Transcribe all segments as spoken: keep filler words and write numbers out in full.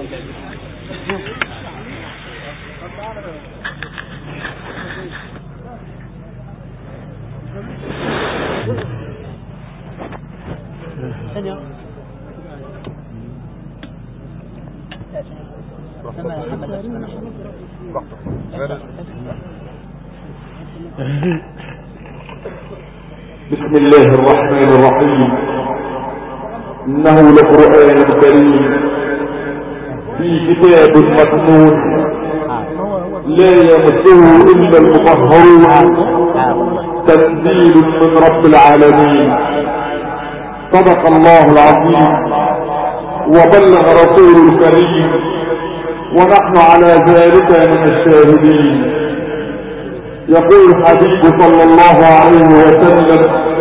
بسم الله الرحمن الرحيم. إنه لقرآن كريم في كتاب مكنون لا يمسه إلا المطهرون تنزيل من رب العالمين. صدق الله العظيم وبلغ رسول الكريم ونحن على ذلك من الشاهدين. يقول الحبيب صلى الله عليه وسلم: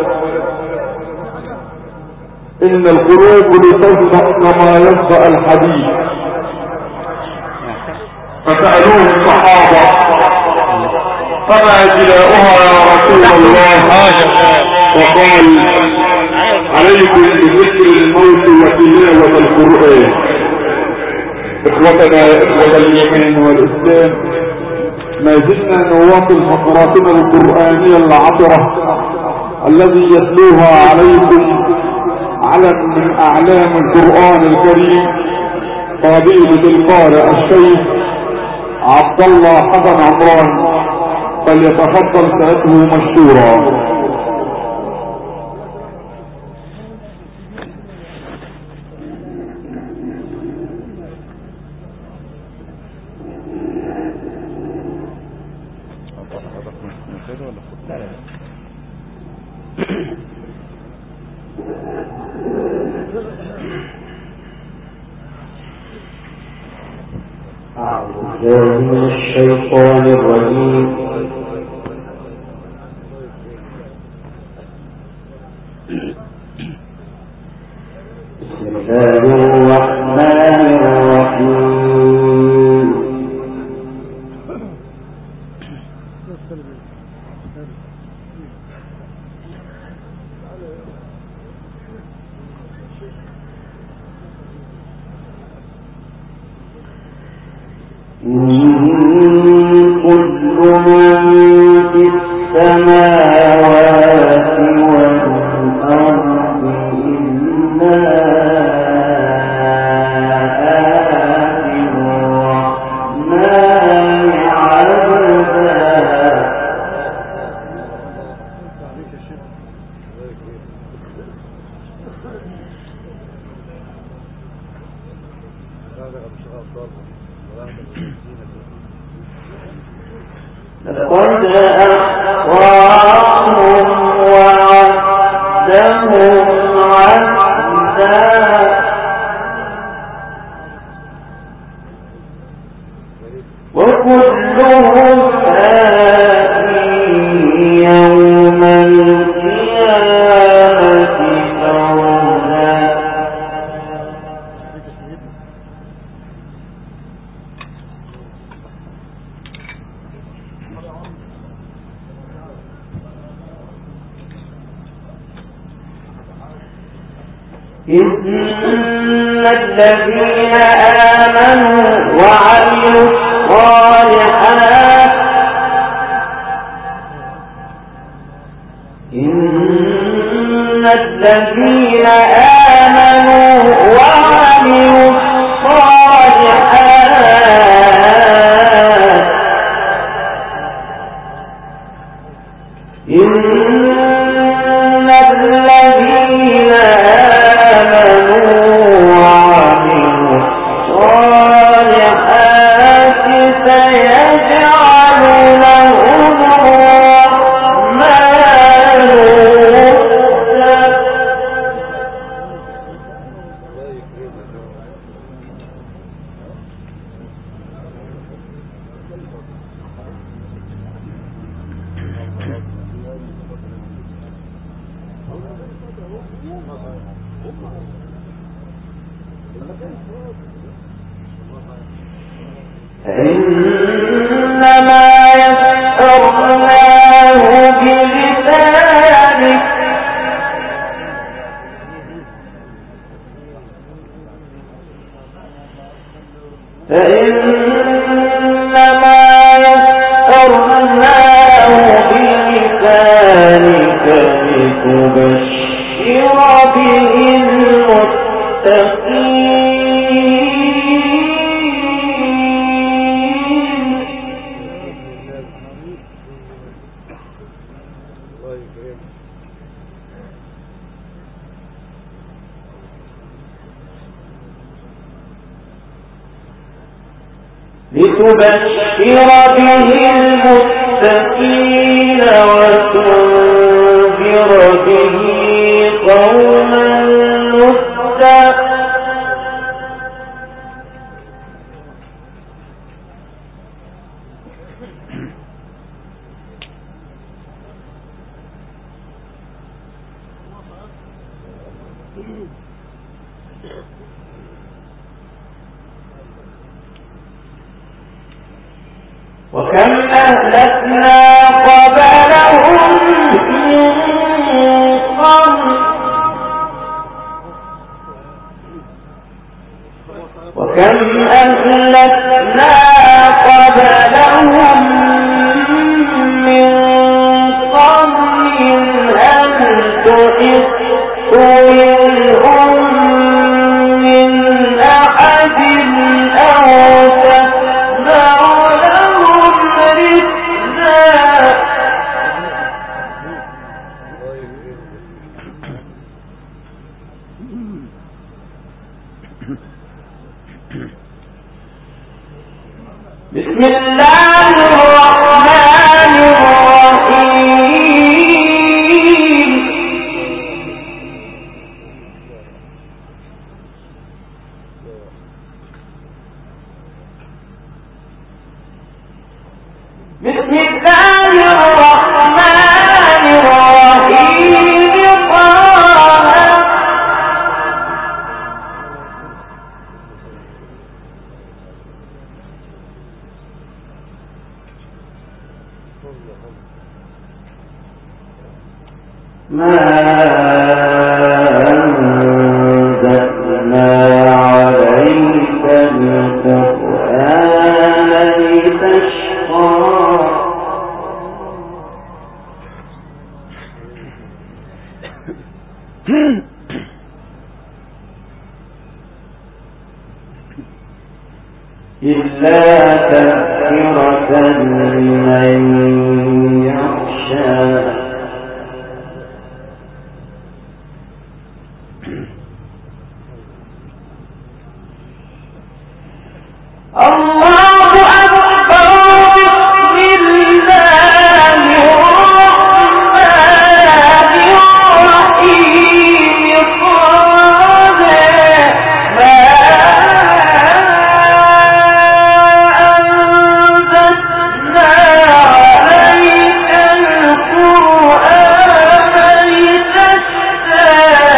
إن القلوب لتصدأ كما يصدأ الحديد. فسألوه الصحابة: فما جلاؤها يا رسول الله؟ وقال: عليكم بذكر الموت وتلاوة القرآن. إخوتنا إخوة الإيمان والإسلام، ما زلنا نواصل فقراتنا القرآنية العطرة الذي يتلوها عليكم علم من أعلام القرآن الكريم فضيلة القارئ الشيخ عبد الله حسن عمران، فليتفضل سيده مشكورا. من الشيطان الرجيم. بسم الله الرحمن الرحيم. كل من في السماوات والأرض إلا آتي الرحمن عبدا. لقد أحصاهم وعدهم عدا وكلهم آتيه يوم القيامة فردا. إن الذين آمنوا وعملوا الصالحات إن الذين آمنوا وعملوا الصالحات إن الذين آمنوا وعملوا الصالحات سيجعل لهم الرحمن ودا. إنما يسرناه بلسانك فإنما يسرناه بلسانك لتبشر به المتقين. لتبشر به المتقين وتنذر به قوما لدا. وكم أهلكنا قبلهم من قرن وكم أهلكنا قبلهم من قرن هل تحس منهم من أحد أو تسمع لهم ركزا. بسم الله الرحمن الرحيم. بسم الله الرحمن الرحيم. طه ما أنزلنا عليك القرآن لتشقى. إلا تذكرة لمن يخشى. الله أكبر. بسم الله الرحمن الرحيم. طه ما أنزلنا عليك القرآن لتشقى.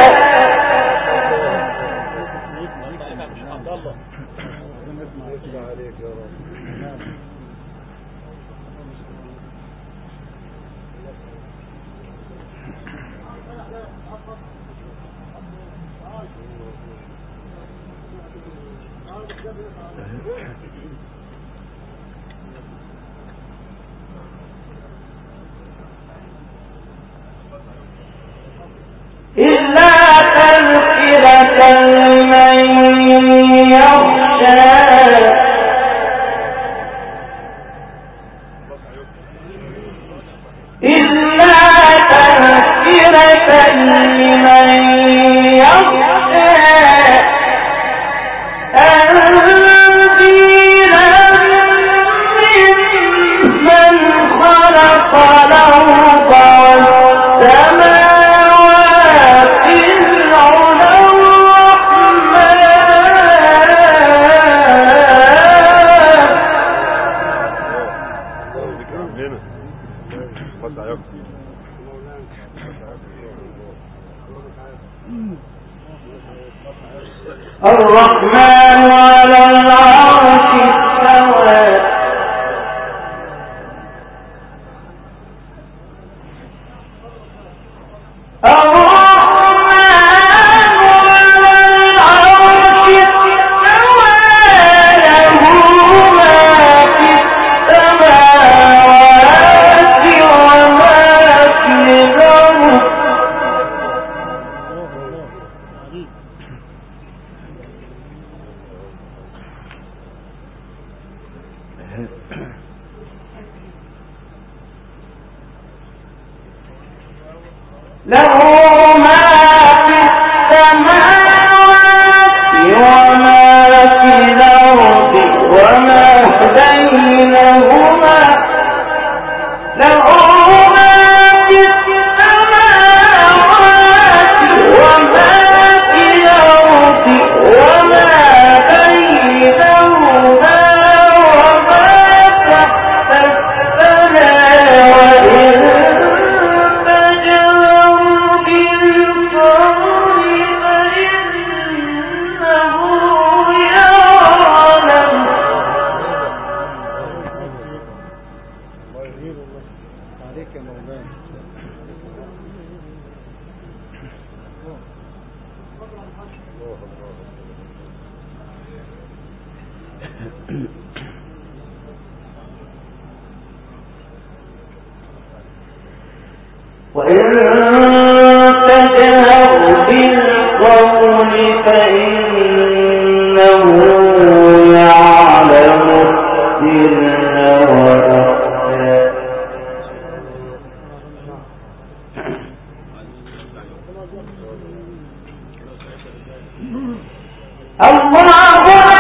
إلا تذكرة لمن يخشى. إلا تذكرة لمن يخشى. تنزيلا ممن خلق الأرض والسماوات العلى الرحمن على العرش استوى. له ما في السماوات وما في الأرض وما بينهما له ما في السماوات وما في الأرض وما بينهما وما تحت السماء وإن وإن تجهر بالقول فإنه يعلم السر وأخفى الله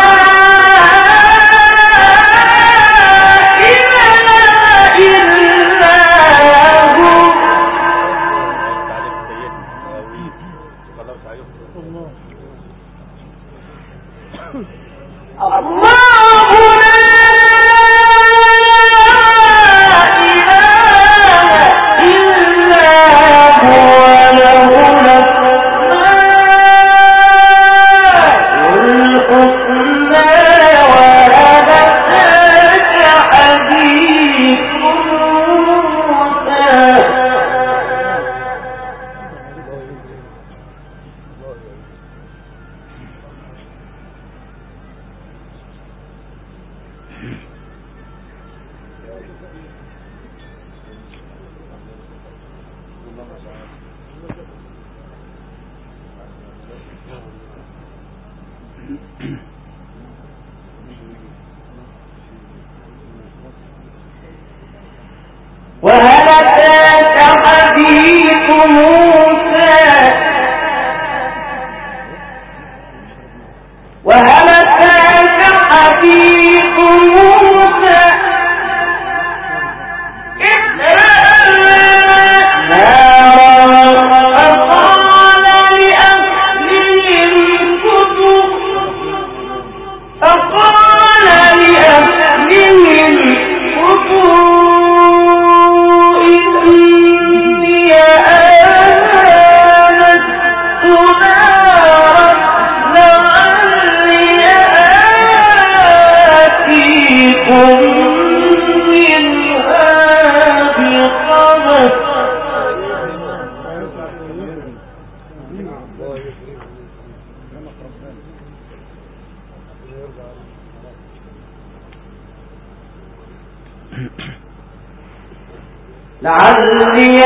وهل أتاك حديث موسى وهل أتاك حديث موسى إذ رأى نارا فقال لأهلهم كثوا فقال لأهلهم كثوا لعلي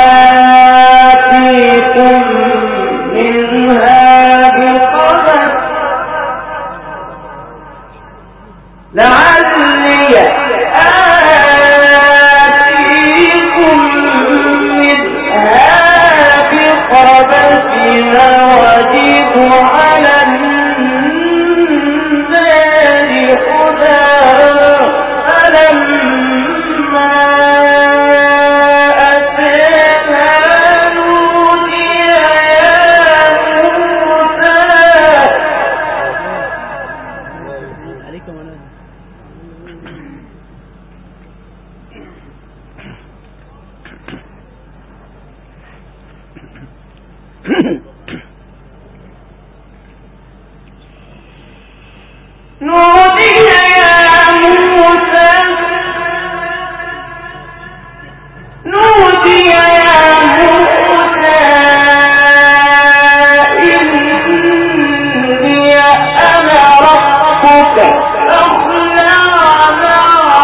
آتيكم منها بقبس لعلي آتيكم منها بقبس وأجد على النار هدى فلما نودي يا موسى نودي يا موسى إني أنا ربك فاخلع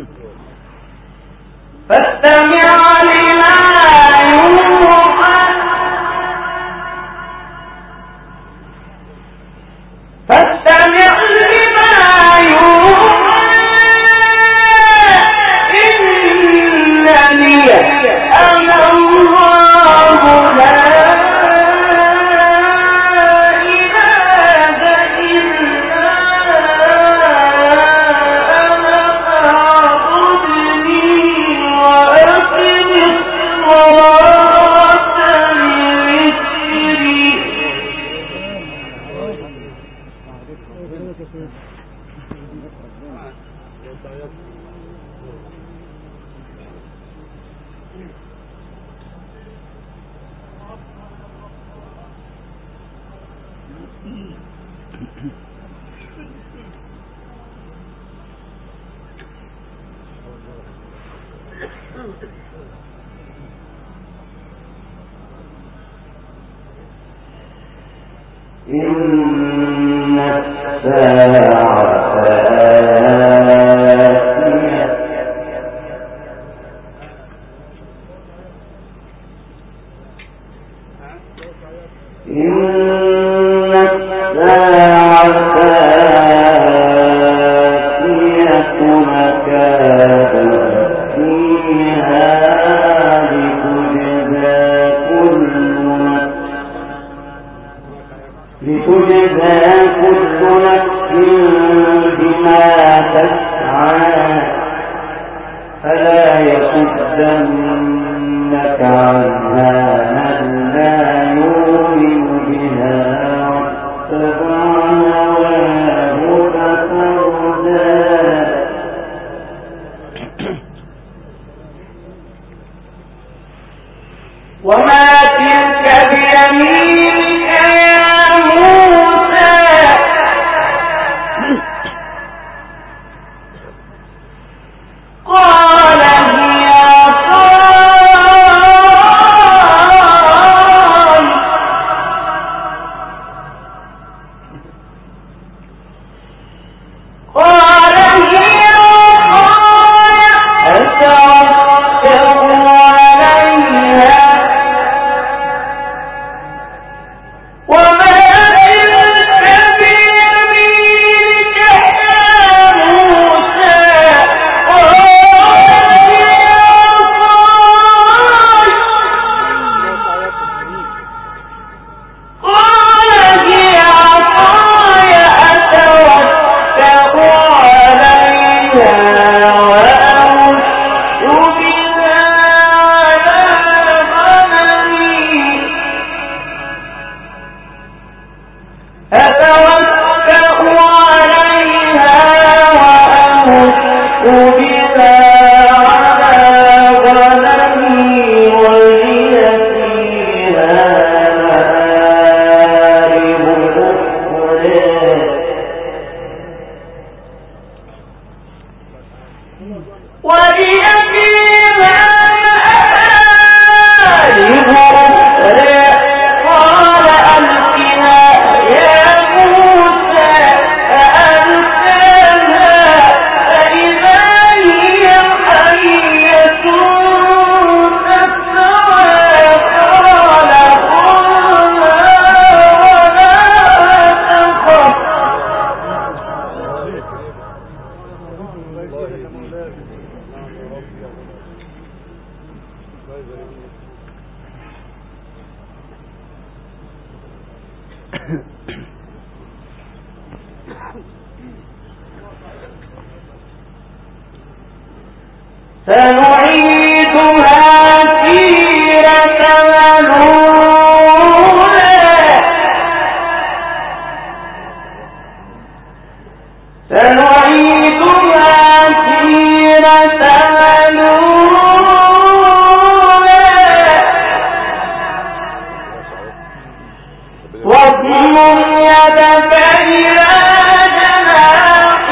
فاستمع لما يوحى فاستمع لما يوحى إنني أنا الله لا إن الساعة آتية إن الساعة آتية مكان فيها لتجزى كل نفس بما تسعى فلا يصدنك عنها من لا يؤمن بها واتبع هواه فتردى وما تلك بيمينك يا موسى قال هي عصاي قال هي عصاي أتوكل عليها وما تلك بيمينك يا موسى قال هي عصاي قال هي عصاي أتوكل عليها وأهش بها على غنمي أتوكأ عليها وأهش بها على غنمي ولي فيها مآرب أخرى ولي فيها مآرب أخرى قال ألقها يا موسى فألقاها فإذا هي حية تسعى قال خذها ولا تخف سنعيدها سيرتها الأولى سنعيدها سيرتها الأولى واضمم يدك إلى جناحك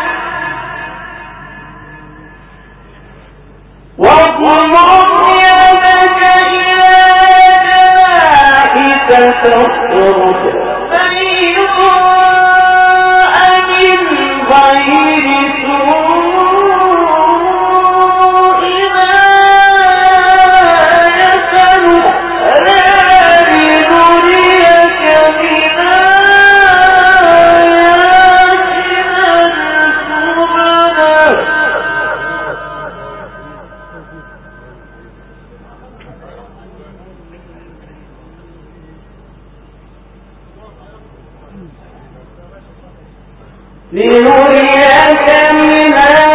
واضمم يدك إلى جناحك تخرج بيضاء من غير سوء لنريك من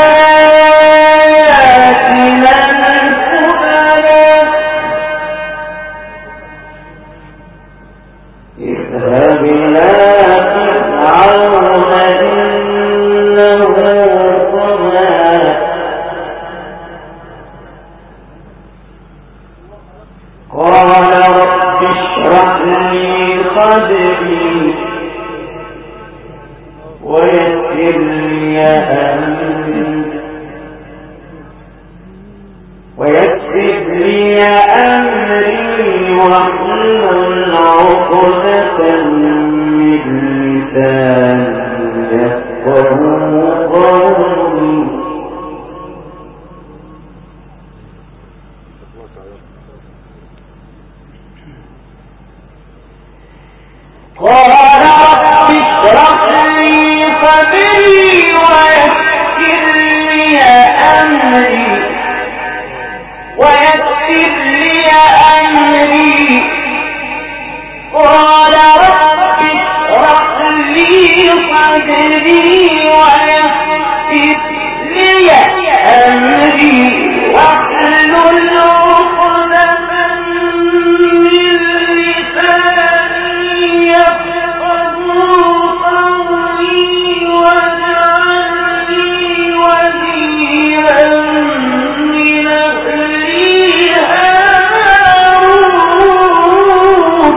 آياتنا الكبرى اذهب إلى فرعون إنه طغى قال رب اشرح لي صدري ويسر لي أمري ويسر لي أمري واحلل عقدة من لساني يفقهوا قولي قال رب اشرح لي صدري ويسر لي أمري ويسر لي أمري قال رب اشرح لي صدري ويسر لي أمري واحلل عقدة من لساني يفقهوا قولي واجعل لي وزيرا من أهلي هارون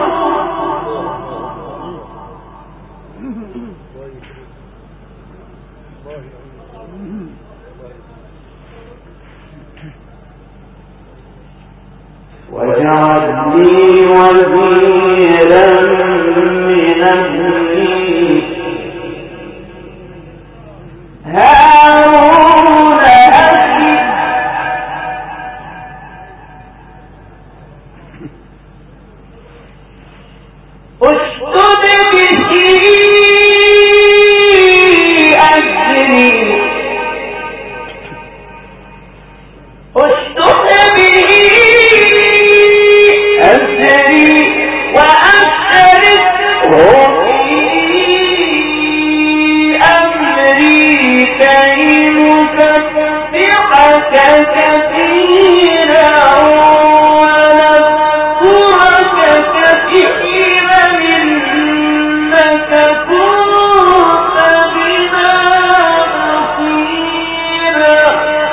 واجعل لي وزيرا من أهلي هارون أخي اشدد به أجري اشدد به أجري وأشركه في أمري كي نسبحك كثيرا ونذكرك كثيرا إنك كنت بنا بصيرا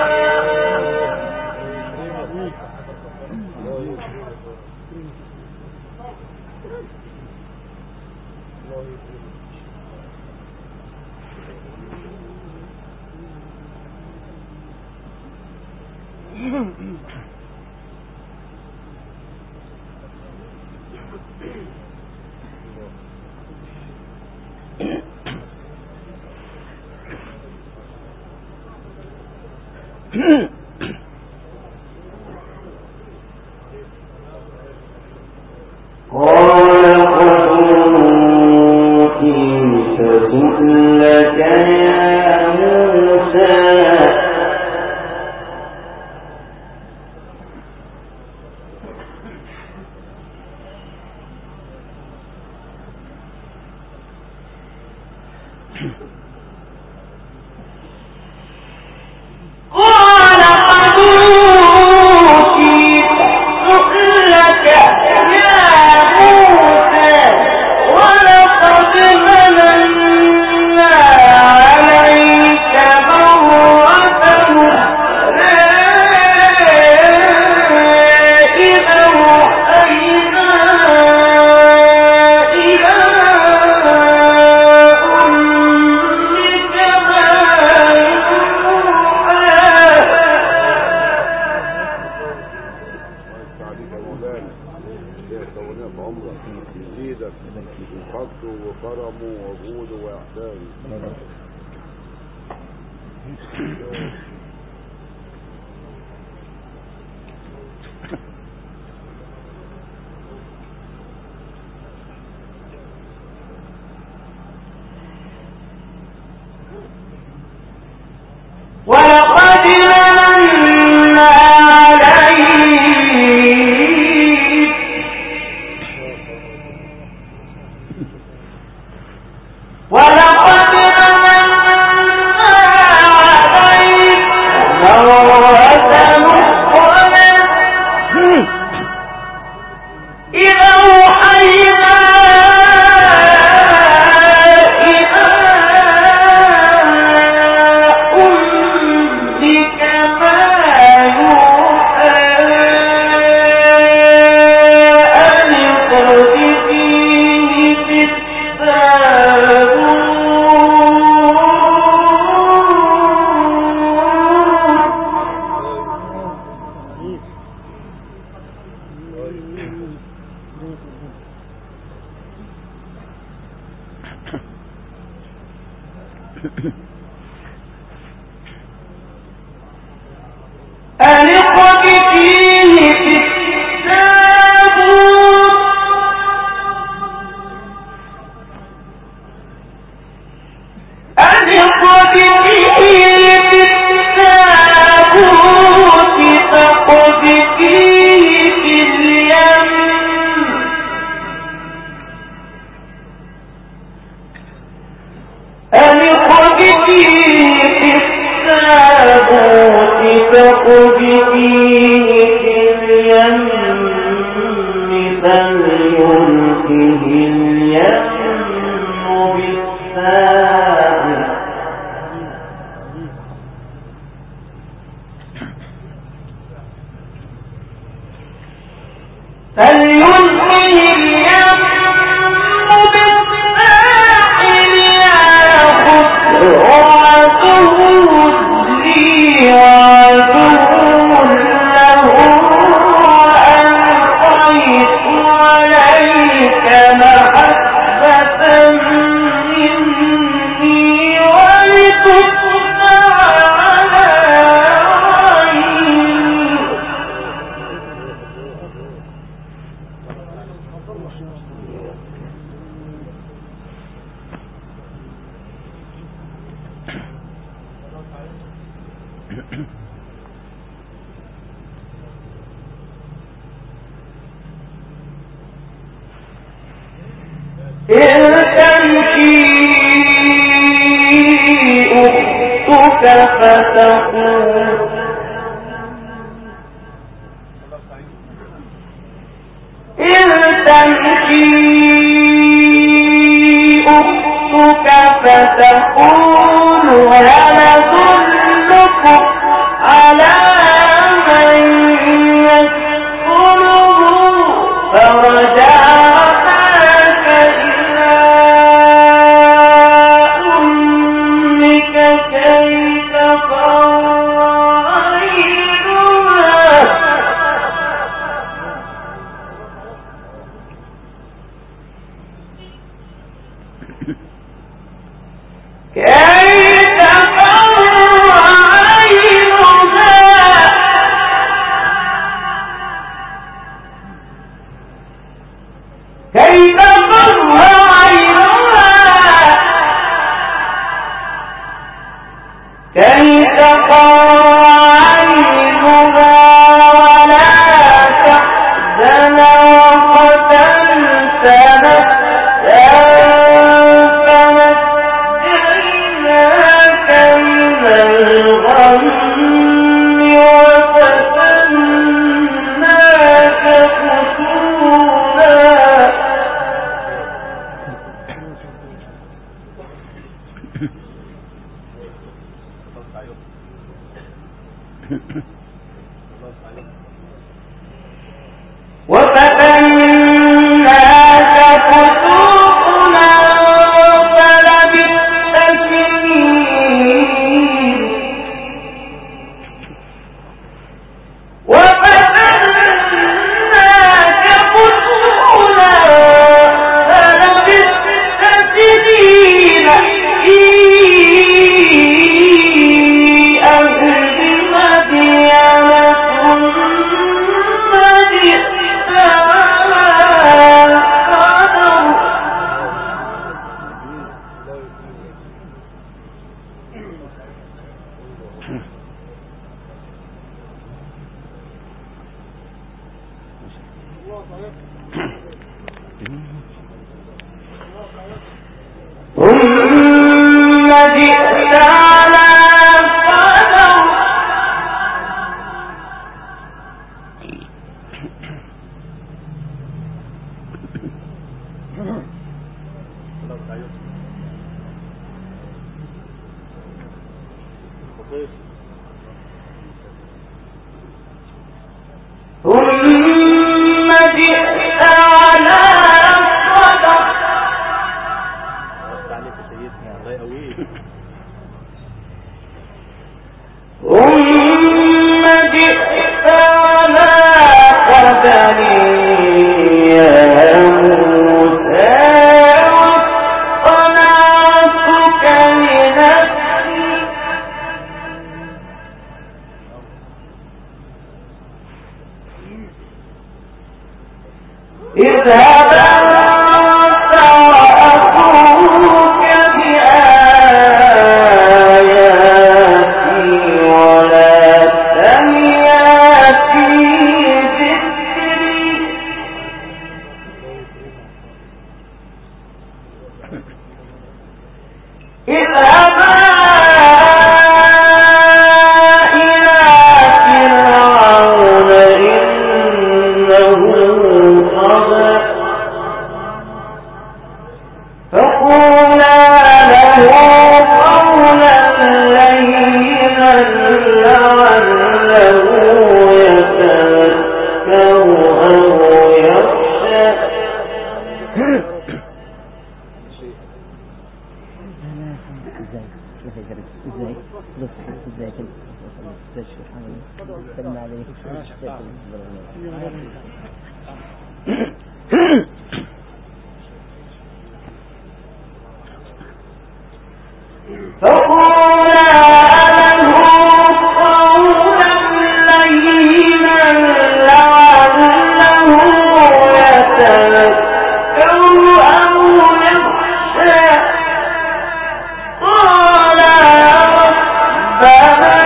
ولقد مننا عليك ولقد مننا ألقد فيه في التابوت ألقد فيه في التابوت فقد فيه في اليم ألقد فيه في التابوت فقد فيه في اليم فليلقه اليم بالساحل فليلقه اليم بالساحل يأخذه عدو لي وعدو له وألقيت عليك محبة مني ولتصنع على عيني إن تمشي أختك فتقول إن تمشي أختك فتقول هل أدلكم على من يسكنه فرجعناك إلى أمك كي تقر عينها كي تقر عينها كي تقر عينها كي تقر عينها ولا تحزن وقتلت نفسا فنجيناك من الغم وفتناك فتونا وفتناك فتونا فلبثت سنين وفتناك فتونا فلبثت سنين في أهل مدين ثم جئت على القدر ثم جئت على القدر ثم جئت على القدر ثم جئت على قدر يا موسى واصطنعتك لنفسي اذهب أنت وأخوك بآياتي ولا تنيا في ذكري. اذهبا إلى فرعون إنه طغى فقولا له قولا لينا لعله يتذكر أو يخشى. فقولا له قولا لينا لعله يتذكر أو يخشى. قال ربنا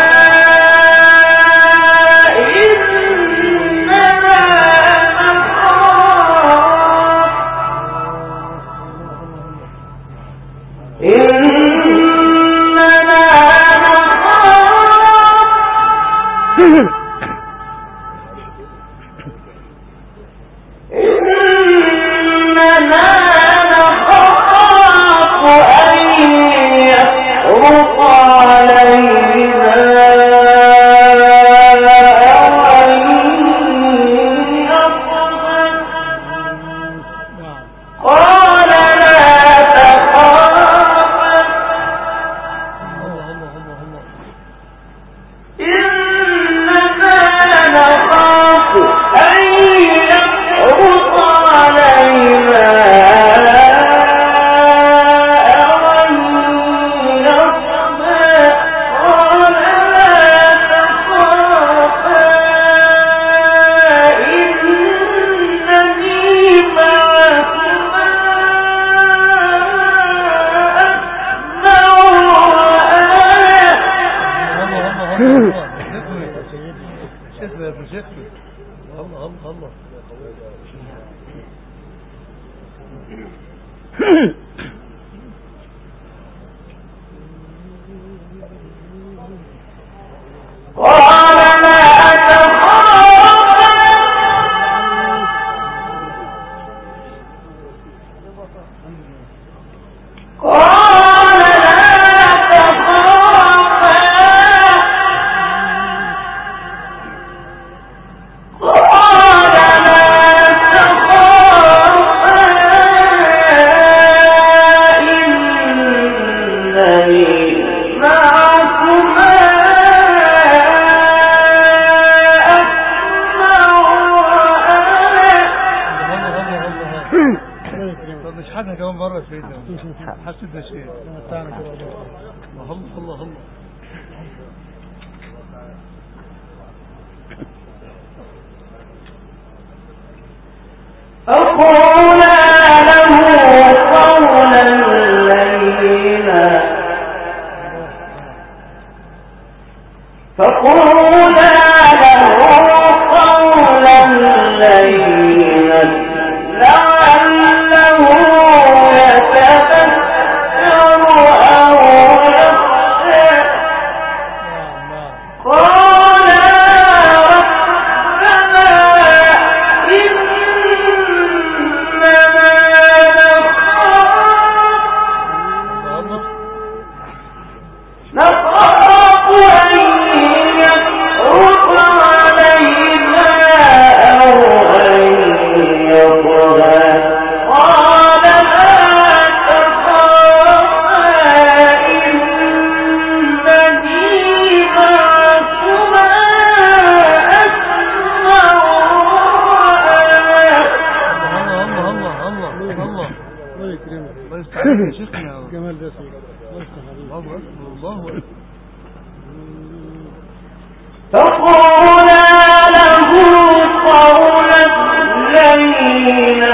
فقولا له قولا لينا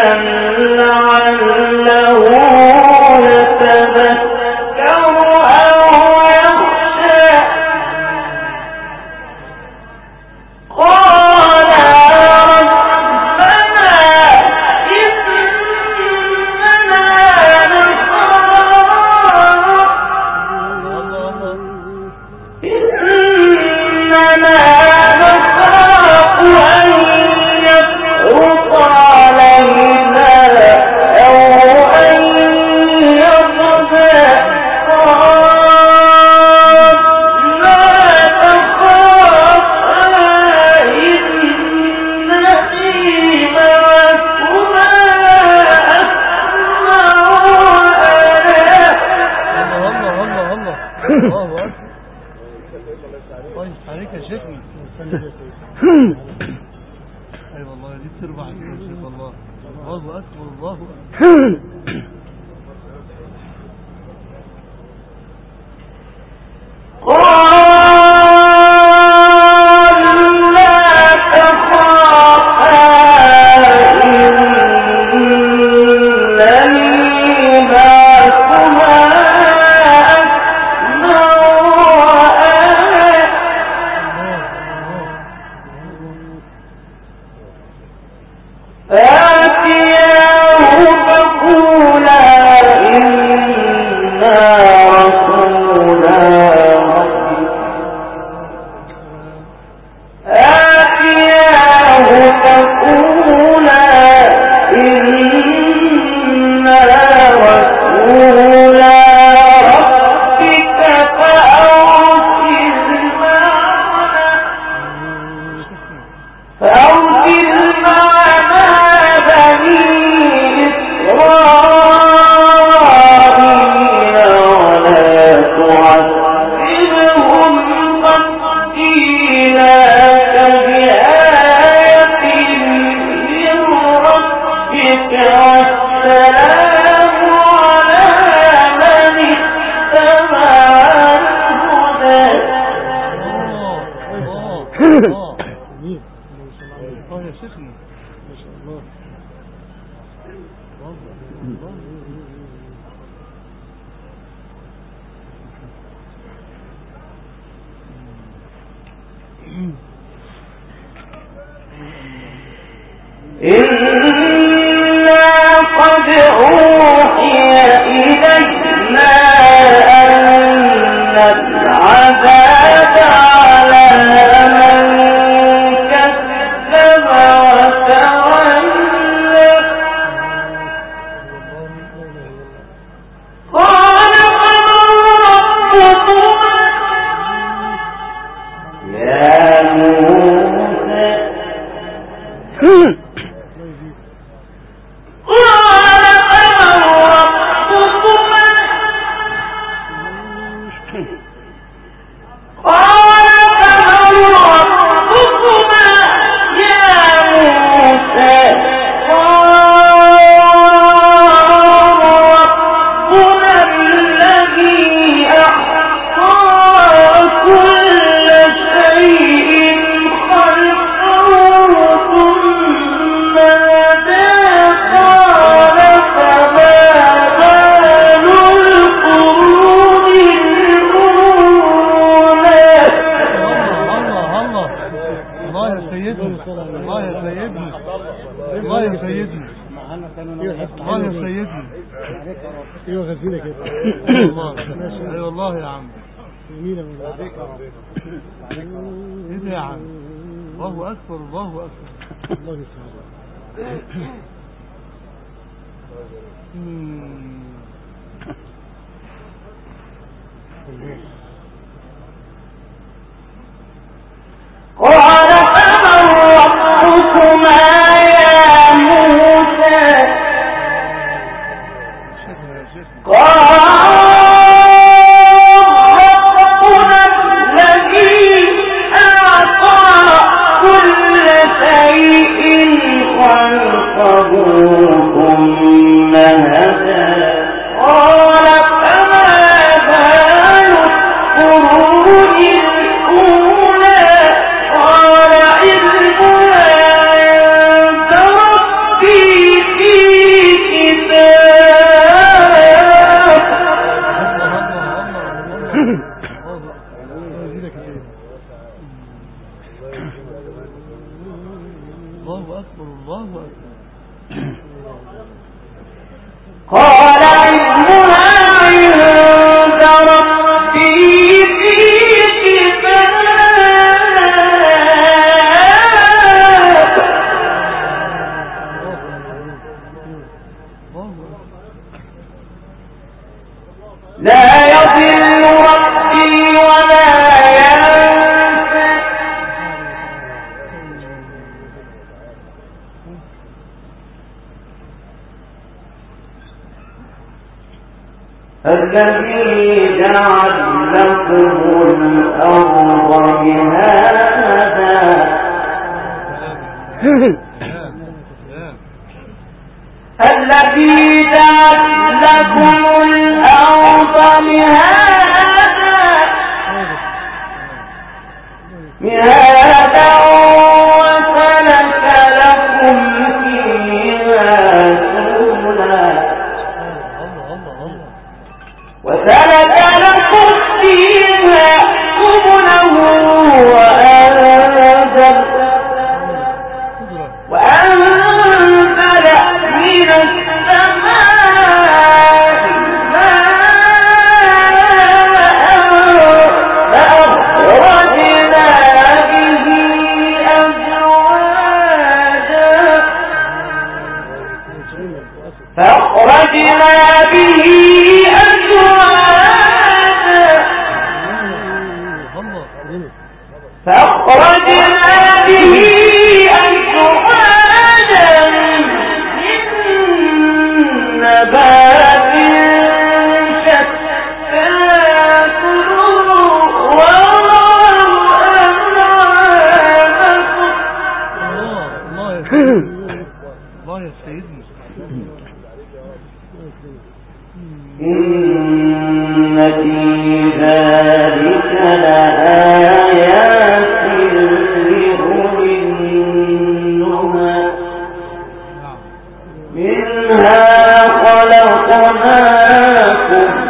الله أكبر. طيب عليك يا شيخنا. أي والله دي تربح يا شيخ الله. الله أكبر الله أكبر. الذي جعل والأرض مهادا الذي جعل لكم الأرض مهادا مهادا وسلك لكم فيها سبلا وسلك لكم فيها سبلا وأنزل وأنزل من السماء فأخرجنا به أزواجا فأخرجنا به أزواجا من نبات شتى كلوا وارعوا أنعامكم. الله يا سيدنا الله يا سيدنا إن في ذلك لآيات لأولي النهى منها خلقناكم